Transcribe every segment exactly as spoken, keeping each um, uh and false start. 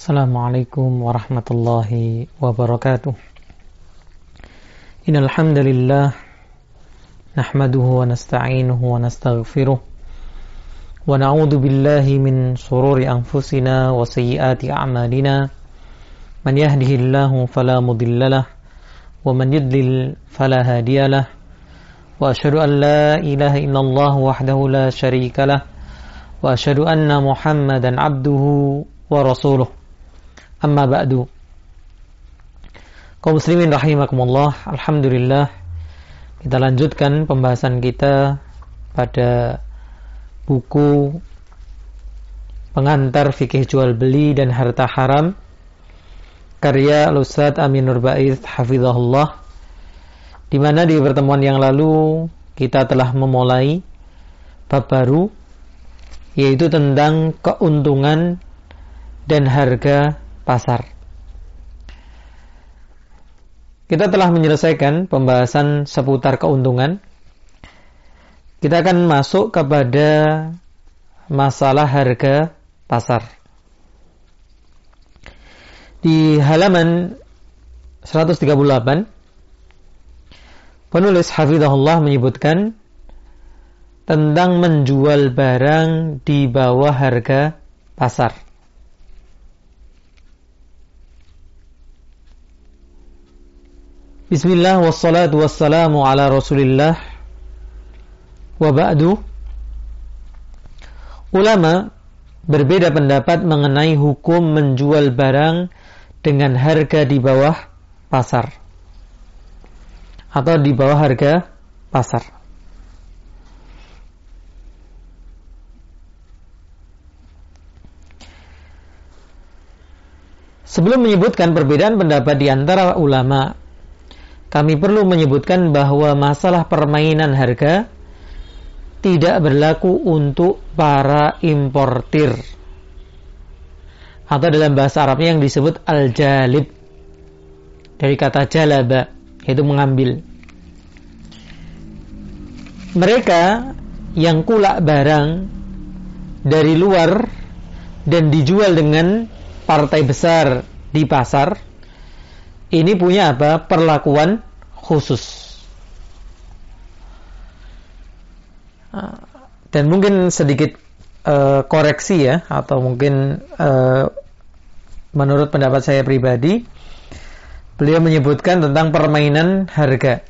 Assalamualaikum warahmatullahi wabarakatuh. Innal hamdalillah nahmaduhu wa nasta'inuhu wa nastaghfiruh wa na'udzu billahi min shururi anfusina wa sayyiati a'malina. Man yahdihillahu fala mudhillalah wa man yudlil fala hadiyalah. Wa asyhadu an la ilaha illallah wahdahu la syarikalah wa asyhadu anna Muhammadan abduhu wa rasuluh. Amma ba'du. Kaum muslimin rahimakumullah, alhamdulillah kita lanjutkan pembahasan kita pada buku Pengantar Fikih Jual Beli dan Harta Haram karya Al-Ustadz Amin Nur Baiz hafizahullah, di mana di pertemuan yang lalu kita telah memulai bab baru, yaitu tentang keuntungan dan harga pasar. Kita telah menyelesaikan pembahasan seputar keuntungan. Kita akan masuk kepada masalah harga pasar. Di halaman seratus tiga puluh delapan, penulis hafizahullah menyebutkan tentang menjual barang di bawah harga pasar. Bismillah wassalatu wassalamu ala rasulillah wa ba'du. Ulama berbeda pendapat mengenai hukum menjual barang dengan harga di bawah pasar atau di bawah harga pasar. Sebelum menyebutkan perbedaan pendapat di antara ulama, kami perlu menyebutkan bahwa masalah permainan harga tidak berlaku untuk para importir, atau dalam bahasa Arabnya yang disebut al-jalib, dari kata jalaba, yaitu mengambil. Mereka yang kulak barang dari luar dan dijual dengan partai besar di pasar, ini punya apa? Perlakuan khusus. Dan mungkin sedikit uh, koreksi ya, atau mungkin uh, menurut pendapat saya pribadi, beliau menyebutkan tentang permainan harga.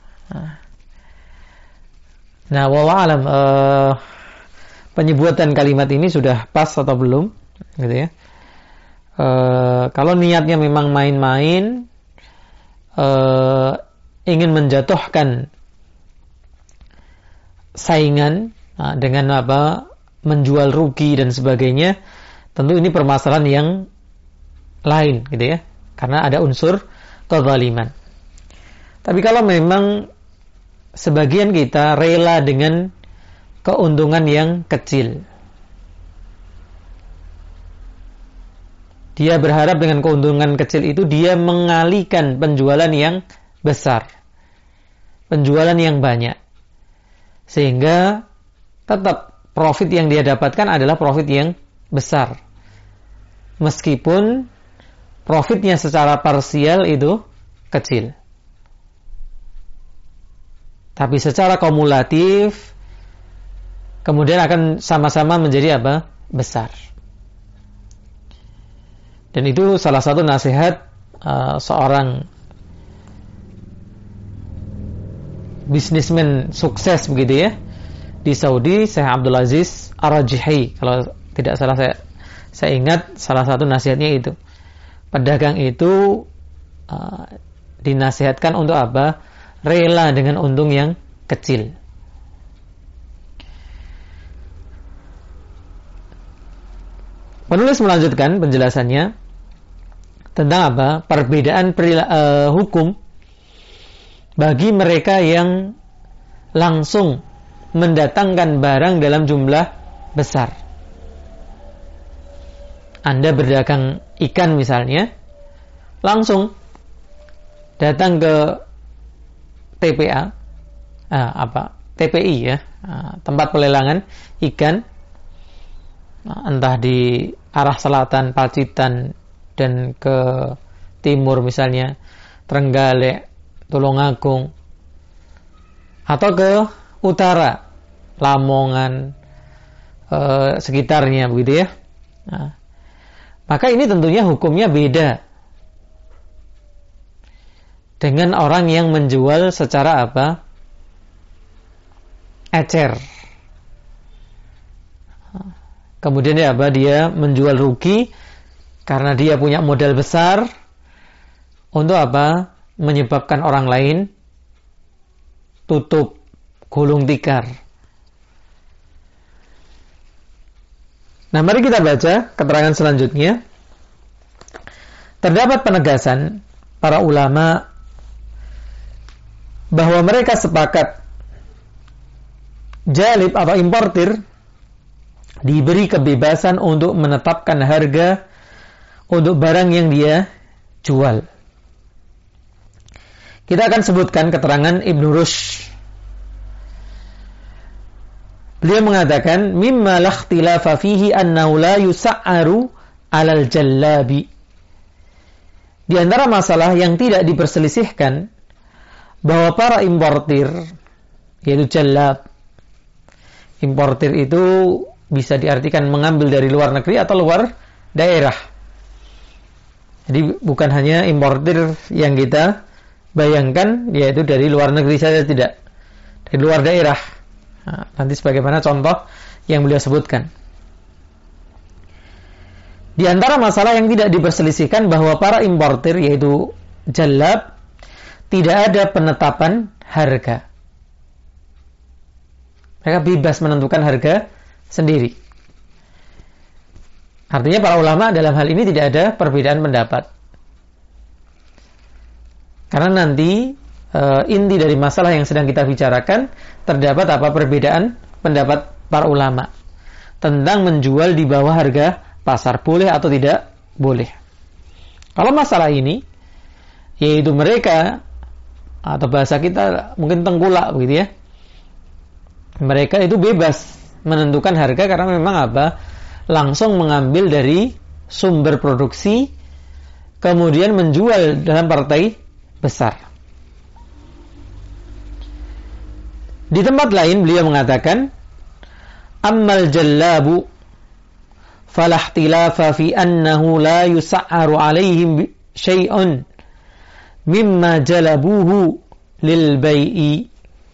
Nah, wallahu alam, uh, penyebutan kalimat ini sudah pas atau belum, gitu ya. Uh, kalau niatnya memang main-main, Uh, ingin menjatuhkan saingan uh, dengan apa, menjual rugi dan sebagainya, tentu ini permasalahan yang lain, gitu ya, karena ada unsur kezaliman. Tapi kalau memang sebagian kita rela dengan keuntungan yang kecil, dia berharap dengan keuntungan kecil itu dia mengalihkan penjualan yang besar, penjualan yang banyak, sehingga tetap profit yang dia dapatkan adalah profit yang besar, meskipun profitnya secara parsial itu kecil, tapi secara kumulatif kemudian akan sama-sama menjadi apa? Besar. Dan itu salah satu nasihat uh, seorang bisnismen sukses begitu ya di Saudi, Syekh Abdul Aziz Ar-Rajihi. Kalau tidak salah saya saya ingat, salah satu nasihatnya itu, pedagang itu uh, dinasihatkan untuk apa? Rela dengan untung yang kecil. Penulis melanjutkan penjelasannya tentang apa? Perbedaan perila- uh, hukum bagi mereka yang langsung mendatangkan barang dalam jumlah besar. Anda berdagang ikan misalnya, langsung datang ke T P A, ah, apa? T P I ya, ah, tempat pelelangan ikan, entah di arah selatan Pacitan dan ke timur misalnya Trenggalek, Tulungagung, atau ke utara Lamongan, eh, sekitarnya begitu ya. Nah, maka ini tentunya hukumnya beda dengan orang yang menjual secara apa? Ecer. Kemudian ya apa? Dia menjual rugi karena dia punya modal besar untuk apa? Menyebabkan orang lain tutup, gulung tikar. Nah, mari kita baca keterangan selanjutnya. Terdapat penegasan para ulama bahwa mereka sepakat jalib atau importir diberi kebebasan untuk menetapkan harga untuk barang yang dia jual. Kita akan sebutkan keterangan Ibnu Rushd. Beliau mengatakan, mimma la ikhtilafa fihi annahu la yusa'aru 'alal jallabi. Di antara masalah yang tidak diperselisihkan bahwa para importir, yaitu jallab, importir itu bisa diartikan mengambil dari luar negeri atau luar daerah. Jadi bukan hanya importir yang kita bayangkan, yaitu dari luar negeri saja, tidak, dari luar daerah. Nah, nanti sebagaimana contoh yang beliau sebutkan. Di antara masalah yang tidak diperselisihkan bahwa para importir, yaitu jallab, tidak ada penetapan harga. Mereka bebas menentukan harga sendiri. Artinya para ulama dalam hal ini tidak ada perbedaan pendapat. Karena nanti e, inti dari masalah yang sedang kita bicarakan, terdapat apa perbedaan pendapat para ulama tentang menjual di bawah harga pasar, boleh atau tidak boleh. Kalau masalah ini, yaitu mereka, atau bahasa kita mungkin tengkulak begitu ya, mereka itu bebas menentukan harga karena memang apa, langsung mengambil dari sumber produksi kemudian menjual dalam partai besar. Di tempat lain beliau mengatakan, ammal jallabu fala ikhtilafa fi annahu la yusa'aru alaihim syai'un mimma jalabuhu lil bai'i.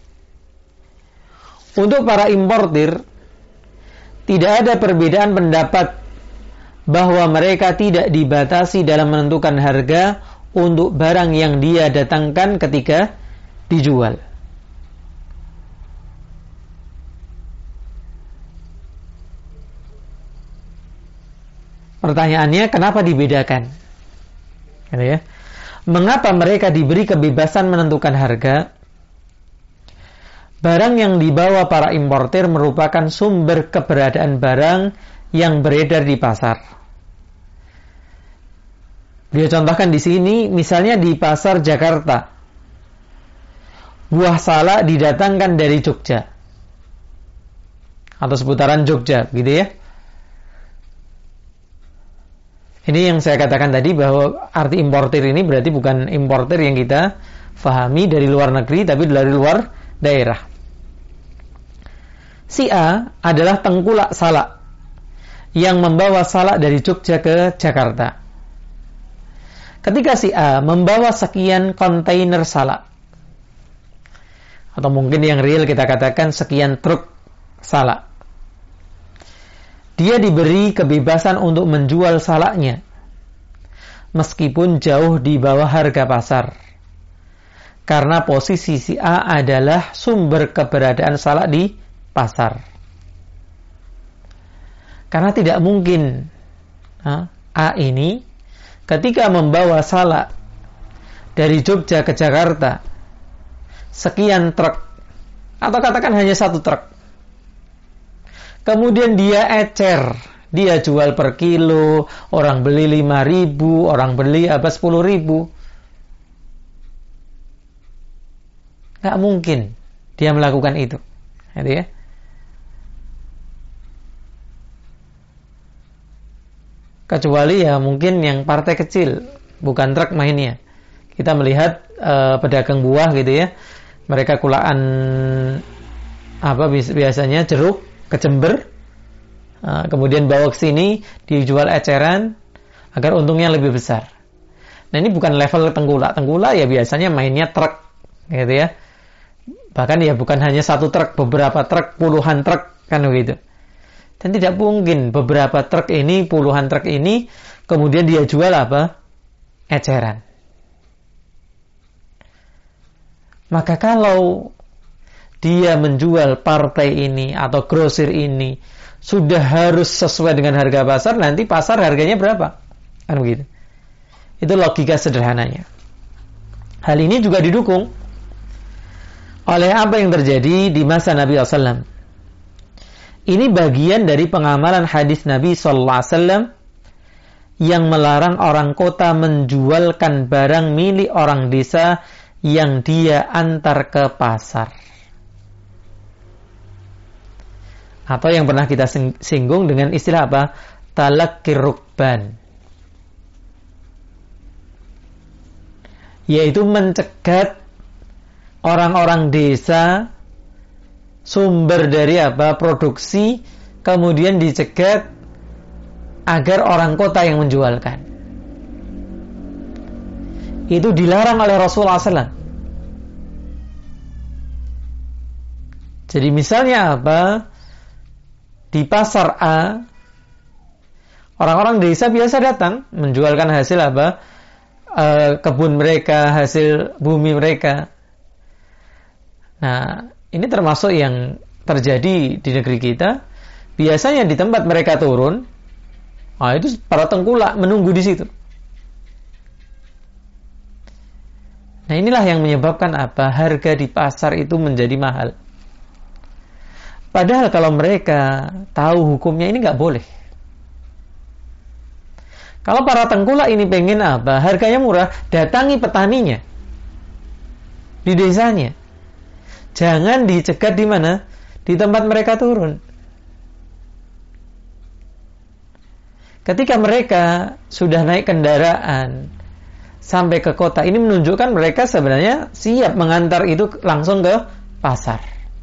Untuk para importir tidak ada perbedaan pendapat bahwa mereka tidak dibatasi dalam menentukan harga untuk barang yang dia datangkan ketika dijual. Pertanyaannya, kenapa dibedakan? Gitu ya. Mengapa mereka diberi kebebasan menentukan harga? Barang yang dibawa para importir merupakan sumber keberadaan barang yang beredar di pasar. Dia contohkan di sini, misalnya di pasar Jakarta, buah salak didatangkan dari Jogja atau seputaran Jogja, gitu ya. Ini yang saya katakan tadi, bahwa arti importir ini berarti bukan importir yang kita fahami dari luar negeri, tapi dari luar daerah. Si A adalah tengkulak salak yang membawa salak dari Jogja ke Jakarta. Ketika si A membawa sekian kontainer salak, atau mungkin yang real kita katakan sekian truk salak, dia diberi kebebasan untuk menjual salaknya meskipun jauh di bawah harga pasar, karena posisi si A adalah sumber keberadaan salak di pasar. Karena tidak mungkin A ini ketika membawa salak dari Jogja ke Jakarta sekian truk, atau katakan hanya satu truk, kemudian dia ecer, dia jual per kilo, orang beli lima ribu, orang beli apa sepuluh ribu. Gak mungkin dia melakukan itu. Gitu ya. Kecuali ya mungkin yang partai kecil, bukan truk mainnya. Kita melihat uh, pedagang buah gitu ya, mereka kulaan apa biasanya jeruk ke Jember, uh, kemudian bawa ke sini dijual eceran agar untungnya lebih besar. Nah ini bukan level tengkulak, tengkulak ya biasanya mainnya truk gitu ya. Bahkan ya bukan hanya satu truk, beberapa truk, puluhan truk kan begitu. Dan tidak mungkin beberapa truk ini, puluhan truk ini, kemudian dia jual apa? Eceran. Maka kalau dia menjual partai ini atau grosir ini sudah harus sesuai dengan harga pasar, nanti pasar harganya berapa? Kan begitu. Itu logika sederhananya. Hal ini juga didukung oleh apa yang terjadi di masa Nabi sallallahu alaihi wasallam. Ini bagian dari pengamalan hadis Nabi sallallahu alaihi wasallam yang melarang orang kota menjualkan barang milik orang desa yang dia antar ke pasar. Atau yang pernah kita singgung dengan istilah apa? Talaqqi rukban. Yaitu mencegat orang-orang desa sumber dari apa? Produksi, kemudian dicegat agar orang kota yang menjualkan. Itu dilarang oleh Rasulullah sallallahu alaihi wasallam. Jadi misalnya apa? Di pasar A, orang-orang desa biasa datang menjualkan hasil apa? E, kebun mereka, hasil bumi mereka. Nah, ini termasuk yang terjadi di negeri kita. Biasanya di tempat mereka turun, nah itu para tengkulak menunggu di situ. Nah, inilah yang menyebabkan apa? Harga di pasar itu menjadi mahal. Padahal kalau mereka tahu hukumnya ini nggak boleh. Kalau para tengkulak ini pengen apa? Harganya murah, datangi petaninya di desanya. Jangan dicegat di mana? Di tempat mereka turun. Ketika mereka sudah naik kendaraan sampai ke kota, ini menunjukkan mereka sebenarnya siap mengantar itu langsung ke pasar.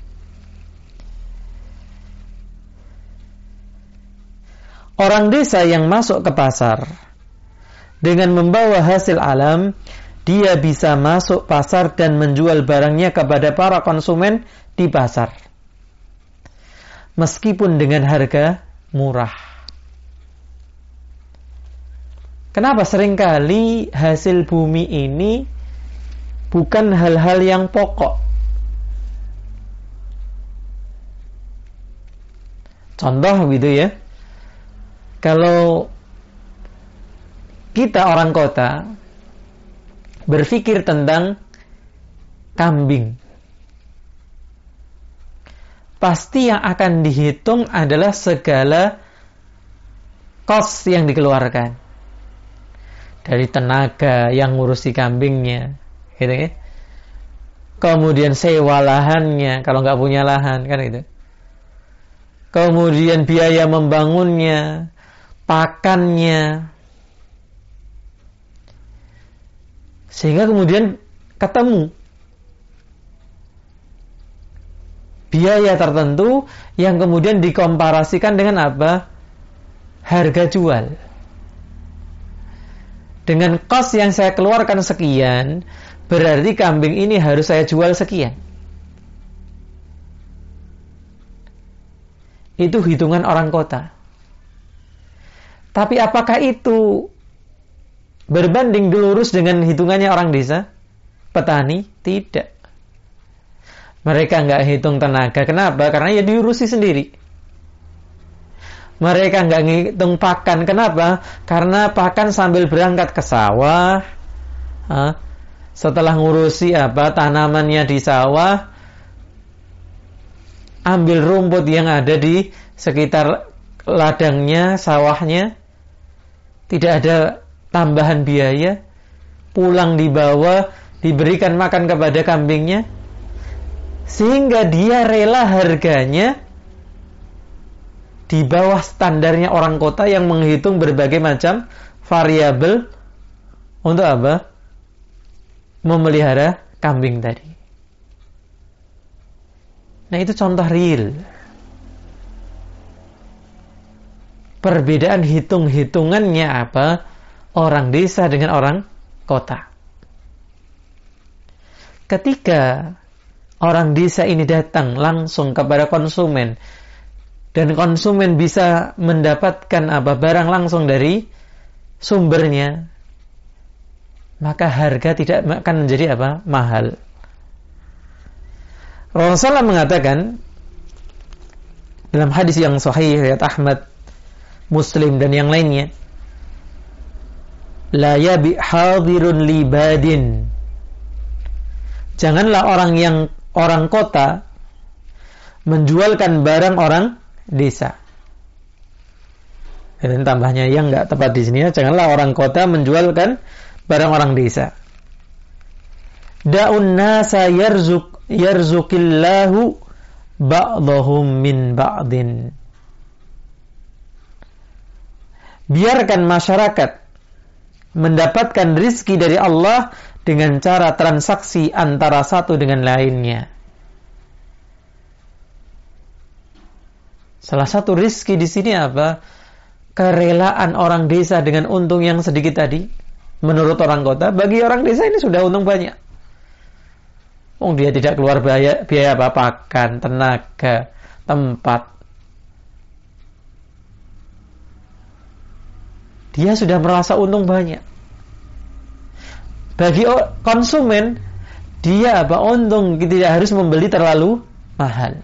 Orang desa yang masuk ke pasar dengan membawa hasil alam, dia bisa masuk pasar dan menjual barangnya kepada para konsumen di pasar. Meskipun dengan harga murah. Kenapa seringkali hasil bumi ini bukan hal-hal yang pokok? Contoh gitu ya. Kalau kita orang kota berpikir tentang kambing, pasti yang akan dihitung adalah segala kos yang dikeluarkan. Dari tenaga yang ngurusi kambingnya, gitu ya. Kemudian sewa lahannya, kalau nggak punya lahan, kan gitu. Kemudian biaya membangunnya, pakannya, sehingga kemudian ketemu biaya tertentu yang kemudian dikomparasikan dengan apa? Harga jual. Dengan kos yang saya keluarkan sekian, berarti kambing ini harus saya jual sekian. Itu hitungan orang kota. Tapi apakah itu berbanding lurus dengan hitungannya orang desa? Petani? Tidak. Mereka nggak hitung tenaga. Kenapa? Karena ya diurusi sendiri. Mereka nggak ngitung pakan. Kenapa? Karena pakan sambil berangkat ke sawah. Setelah ngurusi apa tanamannya di sawah, ambil rumput yang ada di sekitar ladangnya, sawahnya. Tidak ada tambahan biaya. Pulang dibawa, diberikan makan kepada kambingnya. Sehingga dia rela harganya di bawah standarnya orang kota yang menghitung berbagai macam variabel untuk apa? Memelihara kambing tadi. Nah, itu contoh real. Perbedaan hitung-hitungannya apa? Orang desa dengan orang kota. Ketika orang desa ini datang langsung kepada konsumen, dan konsumen bisa mendapatkan apa barang langsung dari sumbernya, maka harga tidak akan menjadi apa? Mahal. Rasulullah mengatakan dalam hadis yang sahih riwayat Ahmad, Muslim dan yang lainnya, la yabi hadirun li badin. Janganlah orang yang orang kota menjualkan barang orang desa. Dan tambahnya yang enggak tepat di sini ya, janganlah orang kota menjualkan barang orang desa. Da'un nasa yarzuk yarzukillahu ba'dahum min ba'din. Biarkan masyarakat mendapatkan rizki dari Allah dengan cara transaksi antara satu dengan lainnya. Salah satu rizki di sini apa? Kerelaan orang desa dengan untung yang sedikit tadi. Menurut orang kota, bagi orang desa ini sudah untung banyak. Oh, dia tidak keluar biaya, biaya apa, pakan, tenaga, tempat. Dia sudah merasa untung banyak. Bagi konsumen, dia apa? Untung tidak harus membeli terlalu mahal.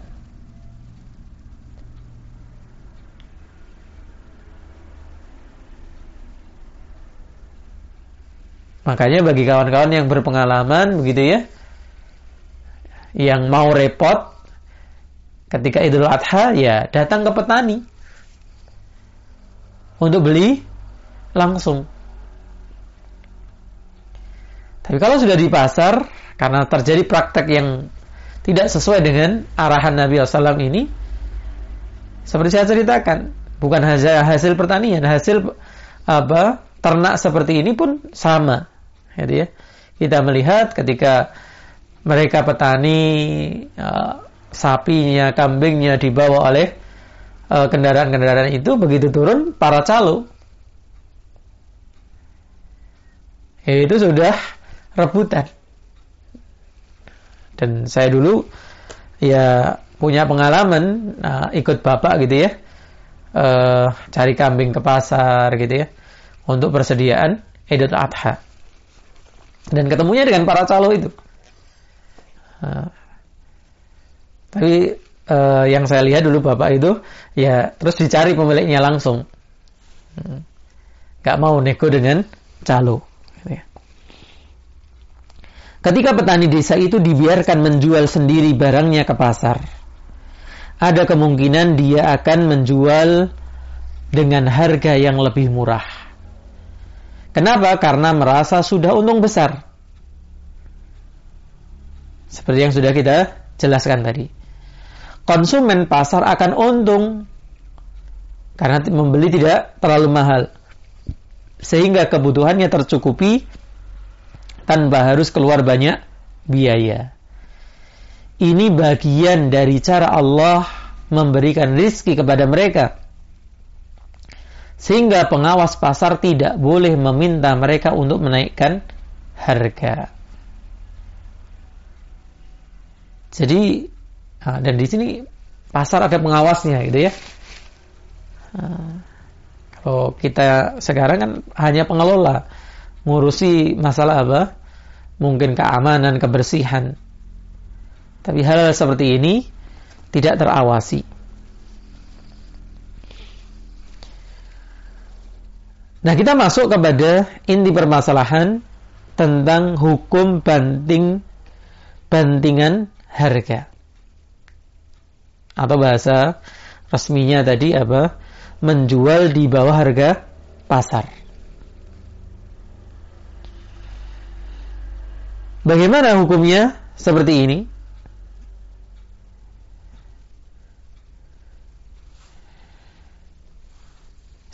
Makanya bagi kawan-kawan yang berpengalaman begitu ya, yang mau repot ketika Idul Adha, ya datang ke petani untuk beli langsung. Tapi kalau sudah di pasar, karena terjadi praktek yang tidak sesuai dengan arahan Nabi shallallahu alaihi wasallam ini, seperti saya ceritakan, bukan hasil, hasil pertanian, hasil apa ternak seperti ini pun sama. Jadi ya, kita melihat ketika mereka petani, uh, sapinya, kambingnya dibawa oleh uh, kendaraan-kendaraan itu, begitu turun para calo, itu sudah rebutan. Dan saya dulu ya punya pengalaman uh, ikut bapak gitu ya, uh, cari kambing ke pasar gitu ya, untuk persediaan Idul Adha. Dan ketemunya dengan para calo itu. Uh, tapi uh, yang saya lihat dulu bapak itu ya terus dicari pemiliknya langsung. Hmm. Gak mau nego dengan calo. Gitu ya. Ketika petani desa itu dibiarkan menjual sendiri barangnya ke pasar, ada kemungkinan dia akan menjual dengan harga yang lebih murah. Kenapa? Karena merasa sudah untung besar. Seperti yang sudah kita jelaskan tadi. Konsumen pasar akan untung karena membeli tidak terlalu mahal, sehingga kebutuhannya tercukupi tanpa harus keluar banyak biaya. Ini bagian dari cara Allah memberikan rizki kepada mereka, sehingga pengawas pasar tidak boleh meminta mereka untuk menaikkan harga. Jadi, dan di sini pasar ada pengawasnya, gitu ya. Kalau kita sekarang kan hanya pengelola, ngurusi masalah apa? Mungkin keamanan, kebersihan. Tapi hal seperti ini tidak terawasi. Nah, kita masuk kepada inti permasalahan tentang hukum banting bantingan harga. Atau bahasa resminya tadi apa? Menjual di bawah harga pasar. Bagaimana hukumnya seperti ini?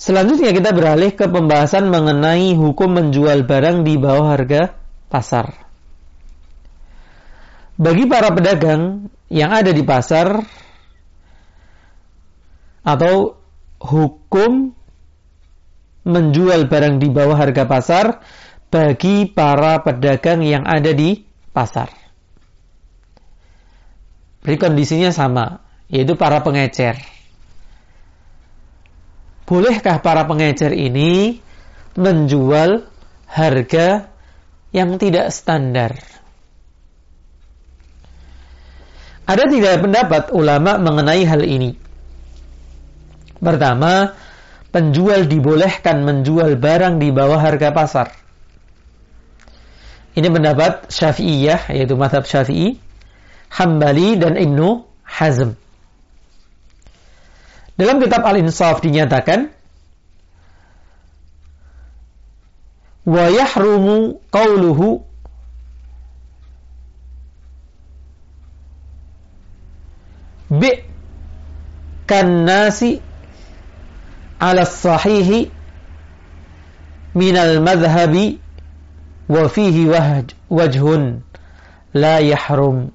Selanjutnya kita beralih ke pembahasan mengenai hukum menjual barang di bawah harga pasar. Bagi para pedagang yang ada di pasar, atau hukum menjual barang di bawah harga pasar bagi para pedagang yang ada di pasar. Jadi kondisinya sama, yaitu para pengecer. Bolehkah para pengecer ini menjual harga yang tidak standar? Ada tiga pendapat ulama mengenai hal ini. Pertama, penjual dibolehkan menjual barang di bawah harga pasar. Ini pendapat Syafi'iyah, yaitu mazhab Syafi'i, Hambali, dan Ibnu Hazm. Dalam kitab Al-Insaf dinyatakan, wa yahrumu qawluhu bi kan nasi ala sahihi minal madhhabi wa fihi wajh, wajhun la yahrum.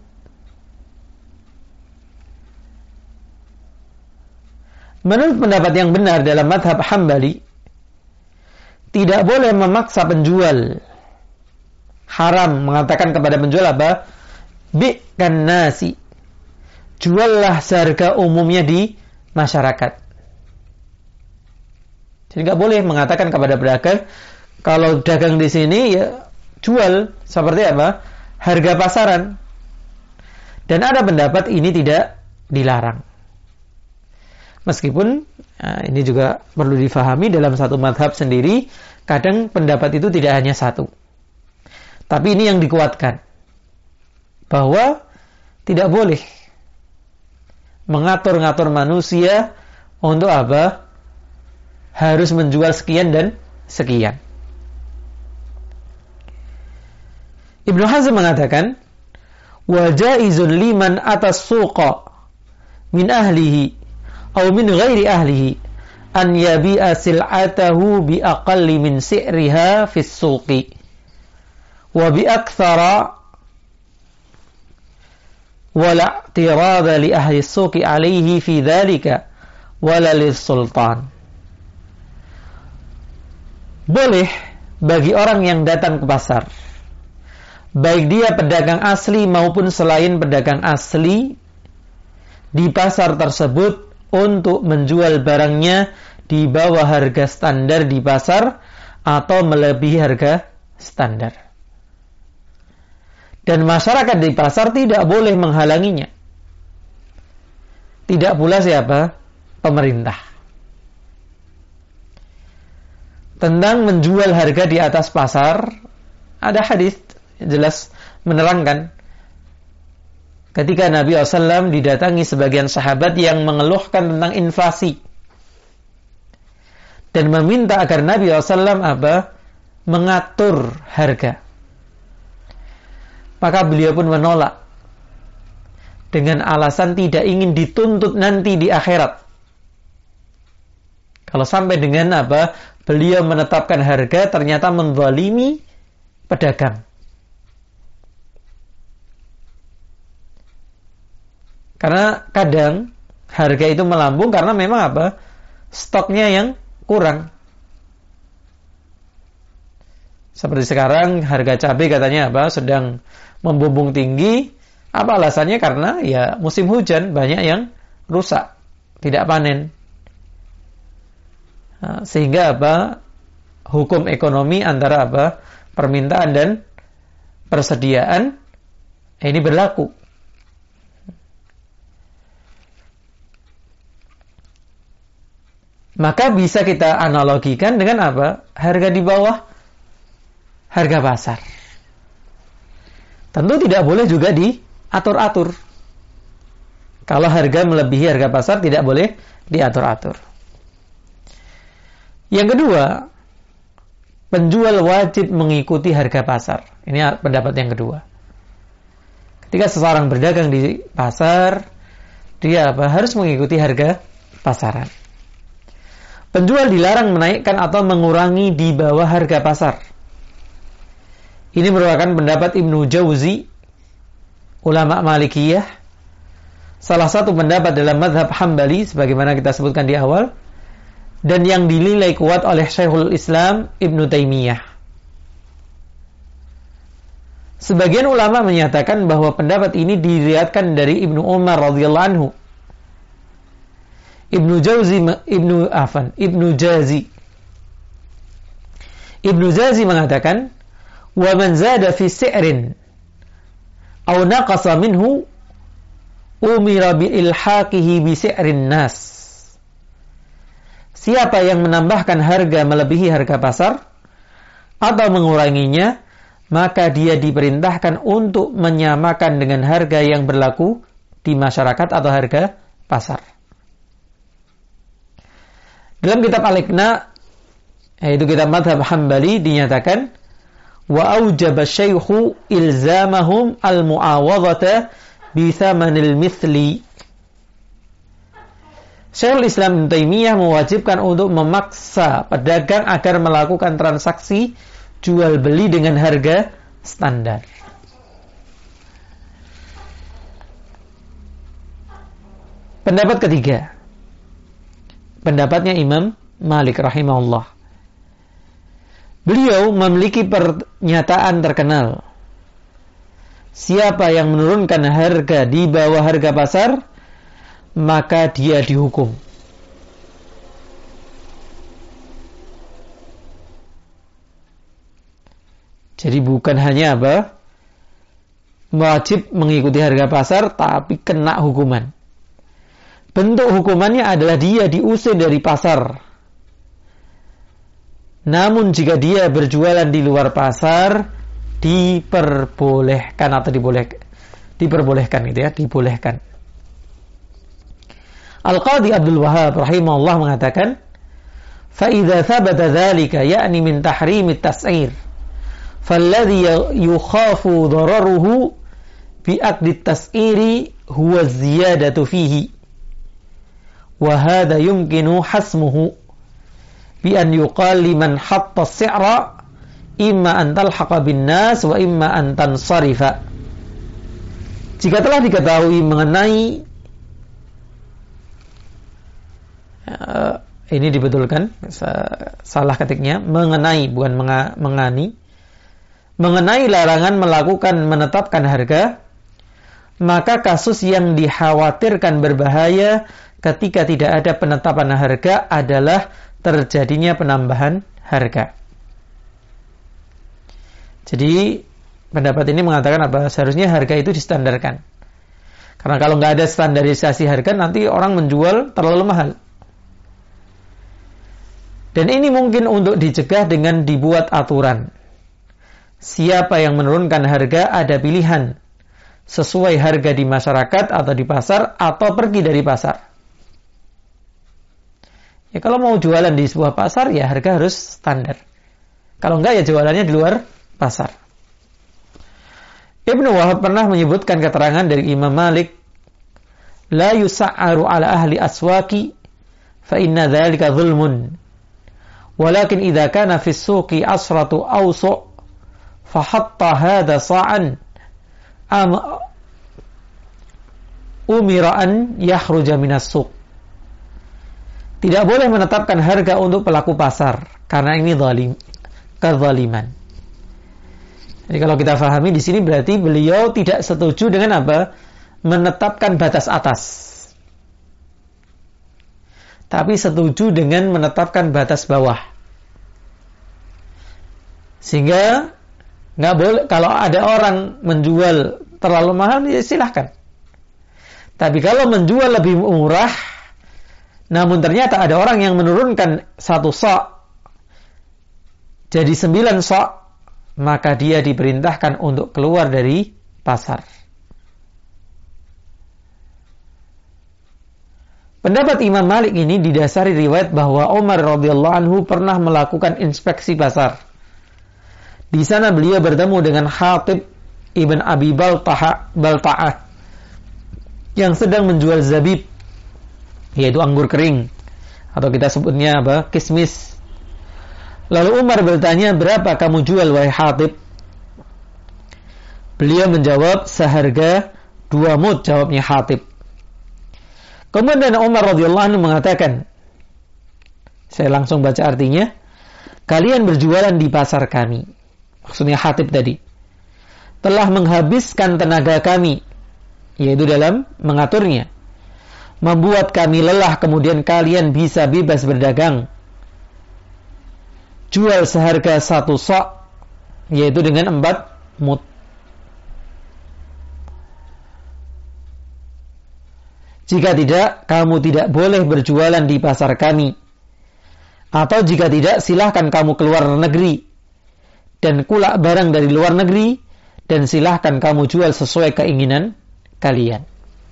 Menurut pendapat yang benar dalam madhab Hambali, tidak boleh memaksa penjual. Haram mengatakan kepada penjual apa? Bi'kan nasi. Juallah seharga umumnya di masyarakat. Jadi nggak boleh mengatakan kepada pedagang, kalau dagang di sini ya jual seperti apa? Harga pasaran. Dan ada pendapat ini tidak dilarang. Meskipun nah, ini juga perlu difahami dalam satu madhab sendiri, kadang pendapat itu tidak hanya satu. Tapi ini yang dikuatkan, bahwa tidak boleh mengatur-ngatur manusia untuk apa? Harus menjual sekian dan sekian. Ibnu Hazm mengatakan, wa jaizun liman atas suqa min ahlihi atau min ghairi ahlihi an yabi'a sil'atahu bi aqalli min si'riha fi as-suqi wa bi akthara wa la i'tirada li ahli as-suqi alayhi fi dhalika wa la lis-sultan. Boleh bagi orang yang datang ke pasar, baik dia pedagang asli maupun selain pedagang asli, di pasar tersebut untuk menjual barangnya di bawah harga standar di pasar atau melebihi harga standar. Dan masyarakat di pasar tidak boleh menghalanginya. Tidak pula siapa? Pemerintah. Tentang menjual harga di atas pasar, ada hadis jelas menerangkan ketika Nabi shallallahu alaihi wasallam didatangi sebagian sahabat yang mengeluhkan tentang inflasi dan meminta agar Nabi shallallahu alaihi wasallam apa? Mengatur harga. Maka beliau pun menolak dengan alasan tidak ingin dituntut nanti di akhirat. Kalau sampai dengan apa? Beliau menetapkan harga ternyata menzalimi pedagang. Karena kadang harga itu melambung karena memang apa? Stoknya yang kurang. Seperti sekarang harga cabai katanya apa? Sedang membumbung tinggi. Apa alasannya? Karena ya musim hujan banyak yang rusak, tidak panen. Nah, sehingga apa? Hukum ekonomi antara apa? Permintaan dan persediaan ini berlaku. Maka bisa kita analogikan dengan apa? Harga di bawah harga pasar. Tentu tidak boleh juga diatur-atur. Kalau harga melebihi harga pasar tidak boleh diatur-atur. Yang kedua, penjual wajib mengikuti harga pasar. Ini pendapat yang kedua. Ketika seseorang berdagang di pasar, dia apa? Harus mengikuti harga pasaran. penjual dilarang menaikkan atau mengurangi di bawah harga pasar. Ini merupakan pendapat Ibnu Jauzi, ulama Malikiyah, salah satu pendapat dalam mazhab Hambali sebagaimana kita sebutkan di awal, dan yang dinilai kuat oleh Syekhul Islam Ibnu Taimiyah. Sebagian ulama menyatakan bahwa pendapat ini diriwayatkan dari Ibnu Umar radhiyallahu anhu. Ibnu Jauzi Ibnu Afan, Ibnu Jazi. Ibnu Jazi mengatakan, "Wa man zada fi si'rin aw naqasa minhu umira bi ilhaqihi bi si'rin nas." Siapa yang menambahkan harga melebihi harga pasar atau menguranginya, maka dia diperintahkan untuk menyamakan dengan harga yang berlaku di masyarakat atau harga pasar. Dalam kitab Al-Iqna, yaitu kitab mazhab Hambali, dinyatakan wa aujaba syaikhu ilzamahum al-mu'awadhata bi thamanil mithli. Syekhul Islam Ibnu Taimiyah mewajibkan untuk memaksa pedagang agar melakukan transaksi jual beli dengan harga standar. Pendapat ketiga, pendapatnya Imam Malik rahimahullah. Beliau memiliki pernyataan terkenal, siapa yang menurunkan harga di bawah harga pasar, maka dia dihukum. Jadi bukan hanya apa? Wajib mengikuti harga pasar, tapi kena hukuman. Bentuk hukumannya adalah dia diusir dari pasar. Namun jika dia berjualan di luar pasar, diperbolehkan atau diboleh, diperbolehkan gitu ya, dibolehkan. Al-Qadhi Abdul Wahhab rahimahullah mengatakan, "Fa-idza thabata dzalika ya'ni min tahrimit tas'ir, falladhi yukhafu dararuhu bi aqdi tas'iri huwa ziyadatu fihi, wa hadha yumkinu hasmuhu bi an yuqal liman hatta as-si'ra imma an talhaqa bin nas wa imma an tansarifa." Jika telah diketahui mengenai uh, ini dibetulkan, salah ketiknya, mengenai bukan menga, mengani, mengenai larangan melakukan menetapkan harga, maka kasus yang dikhawatirkan berbahaya ketika tidak ada penetapan harga adalah terjadinya penambahan harga. Jadi pendapat ini mengatakan apa? Seharusnya harga itu distandarkan. Karena kalau nggak ada standarisasi harga, nanti orang menjual terlalu mahal. Dan ini mungkin untuk dicegah dengan dibuat aturan. Siapa yang menurunkan harga ada pilihan sesuai harga di masyarakat atau di pasar, atau pergi dari pasar. Ya kalau mau jualan di sebuah pasar, ya harga harus standar. Kalau enggak, ya jualannya di luar pasar. Ibnu Wahab pernah menyebutkan keterangan dari Imam Malik, la yusa'aru ala ahli aswaki fa inna dzalika zulmun, walakin idza kana fi suqi asratu awsu' fa hatta hadha sa'an am umira an yakhruja minas suq. Tidak boleh menetapkan harga untuk pelaku pasar karena ini zalim, kezaliman. Jadi kalau kita fahami di sini berarti beliau tidak setuju dengan apa? Menetapkan batas atas. Tapi setuju dengan menetapkan batas bawah. Sehingga nggak boleh, kalau ada orang menjual terlalu mahal, ya silahkan. Tapi kalau menjual lebih murah, namun ternyata ada orang yang menurunkan satu sa' jadi sembilan sa', maka dia diperintahkan untuk keluar dari pasar. Pendapat Imam Malik ini didasari riwayat bahwa Umar radhiyallahu anhu pernah melakukan inspeksi pasar. Di sana beliau bertemu dengan Hatib ibn Abi Balta'ah, Balta'ah yang sedang menjual zabib, yaitu anggur kering, atau kita sebutnya apa? Kismis. Lalu Umar bertanya, berapa kamu jual wahai Hatib? Beliau menjawab, seharga dua mud, jawabnya Hatib. Kemudian Umar radhiyallahu anhu mengatakan, saya langsung baca artinya, kalian berjualan di pasar kami. Maksudnya Hatib tadi. Telah menghabiskan tenaga kami, yaitu dalam mengaturnya. Membuat kami lelah, kemudian kalian bisa bebas berdagang. Jual seharga satu sa', yaitu dengan empat mud. Jika tidak, kamu tidak boleh berjualan di pasar kami. Atau jika tidak, silahkan kamu keluar negeri dan kulak barang dari luar negeri, dan silahkan kamu jual sesuai keinginan kalian.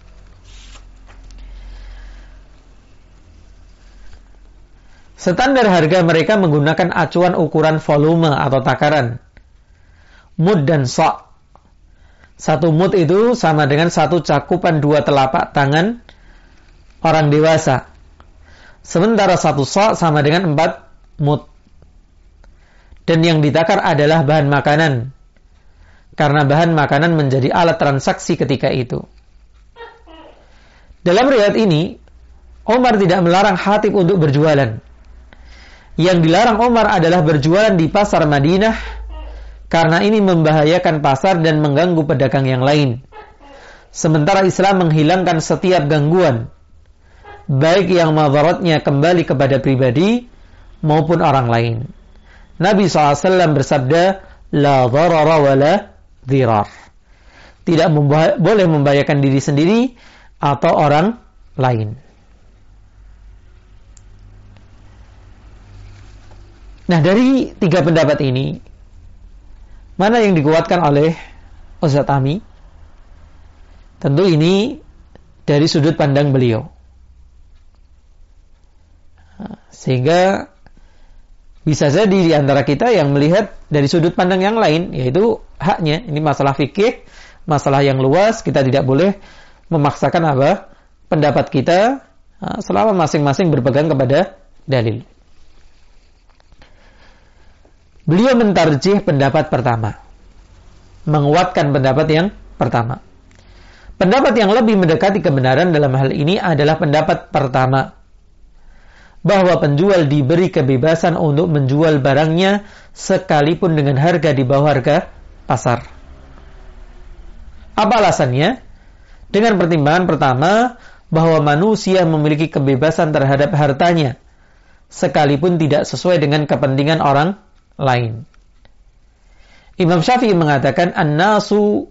Standar harga mereka menggunakan acuan ukuran volume atau takaran. Mud dan sa'. Satu mud itu sama dengan satu cakupan dua telapak tangan orang dewasa. Sementara satu sa' sama dengan empat mud. Dan yang ditakar adalah bahan makanan. Karena bahan makanan menjadi alat transaksi ketika itu. Dalam riwayat ini, Umar tidak melarang Hatib untuk berjualan. Yang dilarang Umar adalah berjualan di pasar Madinah, karena ini membahayakan pasar dan mengganggu pedagang yang lain. Sementara Islam menghilangkan setiap gangguan, baik yang madaratnya kembali kepada pribadi maupun orang lain. Nabi shallallahu alaihi wasallam bersabda, la dharara wa la dhirar. Tidak memba- boleh membahayakan diri sendiri atau orang lain. Nah, dari tiga pendapat ini, mana yang dikuatkan oleh Ustaz Ami? Tentu ini dari sudut pandang beliau. Sehingga bisa jadi di antara kita yang melihat dari sudut pandang yang lain, yaitu haknya. Ini masalah fikih, masalah yang luas, kita tidak boleh memaksakan apa pendapat kita selama masing-masing berpegang kepada dalil. Beliau mentarjih pendapat pertama, menguatkan pendapat yang pertama. Pendapat yang lebih mendekati kebenaran dalam hal ini adalah pendapat pertama, bahwa penjual diberi kebebasan untuk menjual barangnya sekalipun dengan harga di bawah harga pasar. Apa alasannya? Dengan pertimbangan pertama, bahwa manusia memiliki kebebasan terhadap hartanya sekalipun tidak sesuai dengan kepentingan orang lain. Imam Syafi'i mengatakan, an-nasu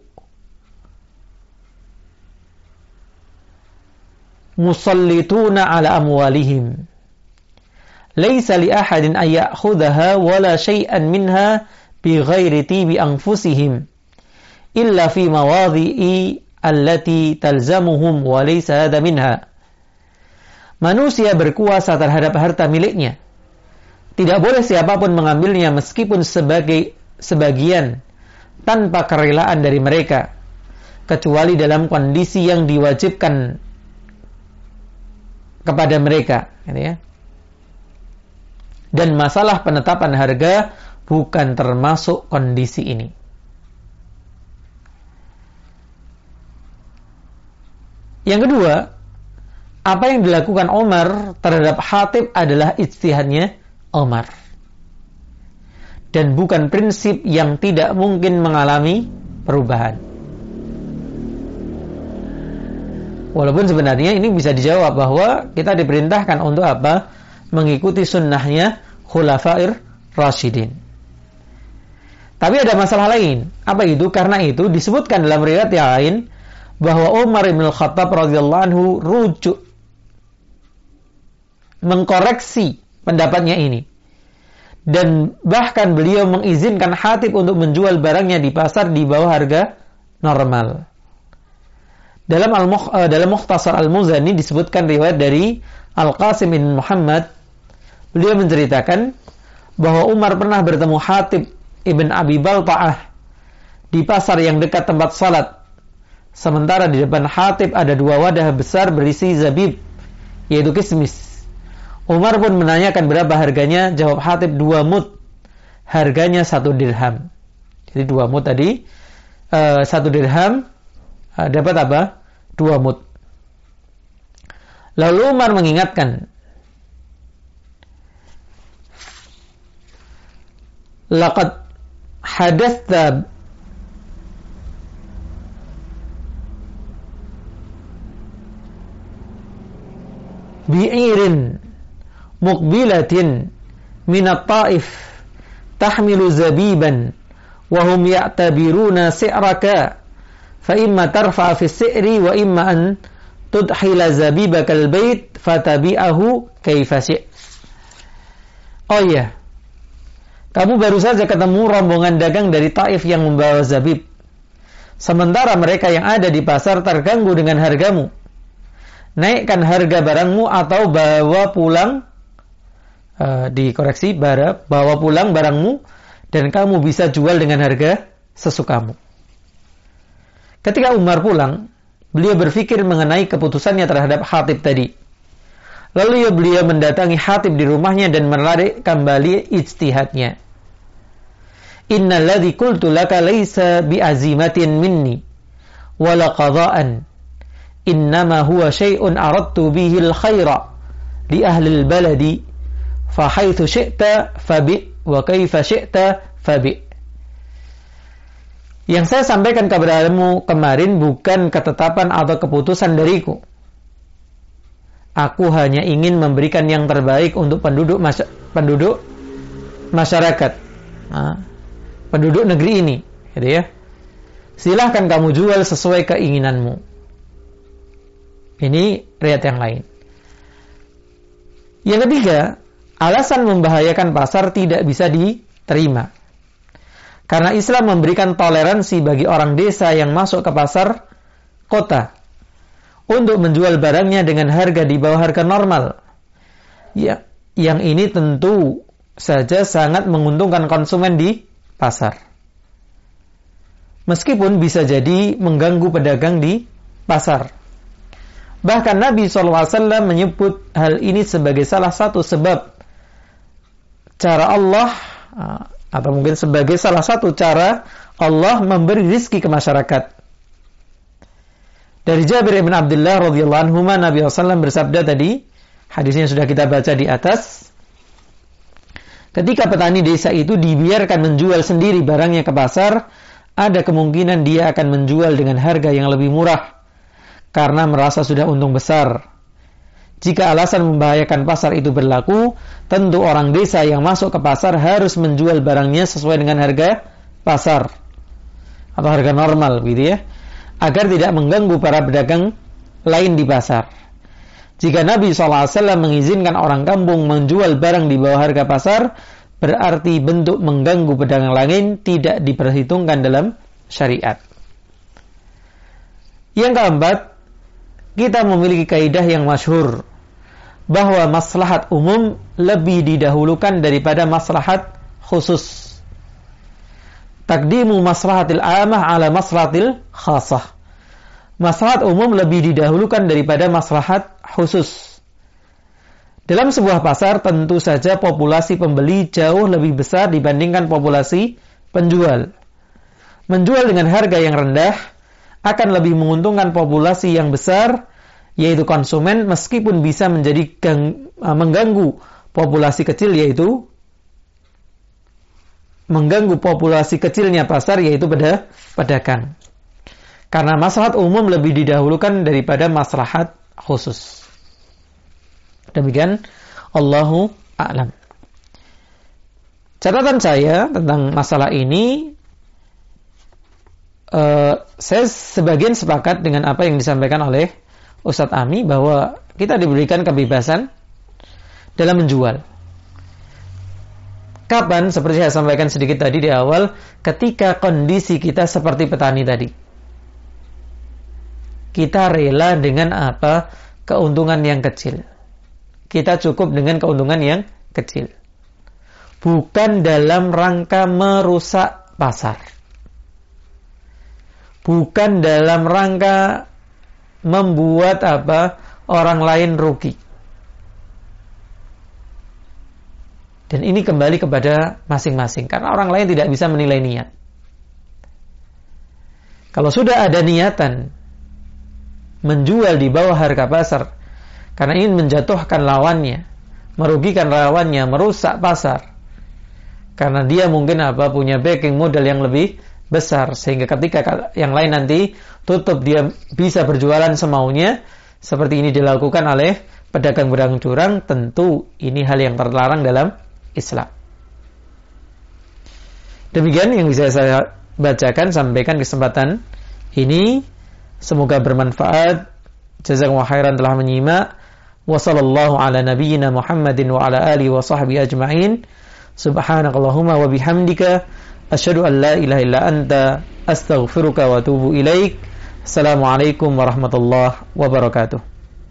musallituna ala amwalihim, laisa li ahadin ay ya'khudhaha wala syai'an minha bi ghairi tibi anfusihim illa fi mawadhi'i allati talzamuhum wa laysa hadha minha. Manusia berkuasa terhadap harta miliknya. Tidak boleh siapapun mengambilnya meskipun sebagai sebagian tanpa kerelaan dari mereka, kecuali dalam kondisi yang diwajibkan kepada mereka, gitu ya. Dan masalah penetapan harga bukan termasuk kondisi ini. Yang kedua, apa yang dilakukan Umar terhadap Hatib adalah ijtihadnya Umar, dan bukan prinsip yang tidak mungkin mengalami perubahan. Walaupun sebenarnya ini bisa dijawab bahwa kita diperintahkan untuk apa? Mengikuti sunnahnya Khulafair Rasyidin. Tapi ada masalah lain. Apa itu? Karena itu disebutkan dalam riwayat yang lain bahwa Umar bin Khattab radhiyallahu anhu rujuk mengkoreksi pendapatnya ini, dan bahkan beliau mengizinkan Hatib untuk menjual barangnya di pasar di bawah harga normal. Dalam al-Mukh, uh, dalam Mukhtasar Al-Muzani disebutkan riwayat dari Al-Qasim bin Muhammad. Beliau menceritakan bahwa Umar pernah bertemu Hatib ibn Abi Balta'ah di pasar yang dekat tempat salat. Sementara di depan Hatib ada dua wadah besar berisi zabib, yaitu kismis. Umar pun menanyakan berapa harganya. Jawab Hatib, dua mud. Harganya satu dirham. Jadi dua mud tadi, uh, satu dirham uh, dapat apa? Dua mud. Lalu Umar mengingatkan, laqad hadathta bi'irin muqbilatin minat ta'if tahmilu zabiban wa hum ya'tabiruna si'raka fa imma tarfa fi si'ri wa imma an tudhila zabibaka al-bait fatabi'ahu kaifa syi'. Oh iya, kamu baru saja ketemu rombongan dagang dari Taif yang membawa zabib, sementara mereka yang ada di pasar terganggu dengan hargamu. Naikkan harga barangmu atau bawa pulang, uh, dikoreksi, bara, bawa pulang barangmu dan kamu bisa jual dengan harga sesukamu. Ketika Umar pulang, beliau berpikir mengenai keputusannya terhadap Hatib tadi. Lalu beliau mendatangi Hatib di rumahnya dan menarik kembali ijtihadnya. Innal ladzi qultu laka laysa bi'azimatin minni wala qada'an. Innama huwa syai'un aradtu bihil khaira li ahli al-baladi fa haitsu syi'ta fabi wa kaifa syi'ta fabi. Yang saya sampaikan kepadamu kemarin bukan ketetapan atau keputusan dariku. Aku hanya ingin memberikan yang terbaik untuk penduduk mas- penduduk masyarakat, nah, penduduk negeri ini, gitu ya. Silahkan kamu jual sesuai keinginanmu. Ini riwayat yang lain. Yang ketiga, alasan membahayakan pasar tidak bisa diterima. Karena Islam memberikan toleransi bagi orang desa yang masuk ke pasar kota untuk menjual barangnya dengan harga di bawah harga normal. Ya, yang ini tentu saja sangat menguntungkan konsumen di pasar. Meskipun bisa jadi mengganggu pedagang di pasar. Bahkan Nabi shallallahu alaihi wasallam menyebut hal ini sebagai salah satu sebab cara Allah, atau mungkin sebagai salah satu cara Allah memberi rizki ke masyarakat. Dari Jabir bin Abdullah radhiyallahu anhu, Nabi shallallahu alaihi wasallam bersabda tadi, hadisnya sudah kita baca di atas, ketika petani desa itu dibiarkan menjual sendiri barangnya ke pasar, ada kemungkinan dia akan menjual dengan harga yang lebih murah karena merasa sudah untung besar. Jika alasan membahayakan pasar itu berlaku, tentu orang desa yang masuk ke pasar harus menjual barangnya sesuai dengan harga pasar atau harga normal, gitu ya, agar tidak mengganggu para pedagang lain di pasar. Jika Nabi shallallahu alaihi wasallam mengizinkan orang kampung menjual barang di bawah harga pasar, berarti bentuk mengganggu pedagang lain tidak diperhitungkan dalam syariat. Yang keempat, kita memiliki kaidah yang masyhur bahwa maslahat umum lebih didahulukan daripada maslahat khusus. Takdimu maslahatil amah ala maslahatil khasah. Maslahat umum lebih didahulukan daripada maslahat khusus. Dalam sebuah pasar tentu saja populasi pembeli jauh lebih besar dibandingkan populasi penjual. Menjual dengan harga yang rendah akan lebih menguntungkan populasi yang besar, yaitu konsumen, meskipun bisa menjadi gang, mengganggu populasi kecil, yaitu mengganggu populasi kecilnya pasar, yaitu pada pedagang. Karena maslahat umum lebih didahulukan daripada maslahat khusus. Demikian, Allahu a'lam. Catatan saya tentang masalah ini, Uh, saya sebagian sepakat dengan apa yang disampaikan oleh Ustadz Ami, bahwa kita diberikan kebebasan dalam menjual. Kapan? Seperti saya sampaikan sedikit tadi di awal, ketika kondisi kita seperti petani tadi. Kita rela dengan apa? Keuntungan yang kecil. Kita cukup dengan keuntungan yang kecil. Bukan dalam rangka merusak pasar. Bukan dalam rangka membuat apa orang lain rugi. Dan ini kembali kepada masing-masing, karena orang lain tidak bisa menilai niat. Kalau sudah ada niatan menjual di bawah harga pasar karena ingin menjatuhkan lawannya, merugikan lawannya, merusak pasar, karena dia mungkin apa punya backing modal yang lebih besar, sehingga ketika yang lain nanti tutup dia bisa berjualan semaunya, seperti ini dilakukan oleh pedagang-pedagang curang, tentu ini hal yang terlarang dalam Islam. Demikian yang bisa saya bacakan, sampaikan kesempatan ini, semoga bermanfaat. Jazakumullahu khairan telah menyimak. Wa sallallahu ala nabiyyina Muhammadin wa ala alihi wa sahbihi ajma'in. Subhanakallahumma wa bihamdika asyhadu an la ilaha illa anta astaghfiruka wa atubu ilaik. Assalamualaikum warahmatullahi wabarakatuh.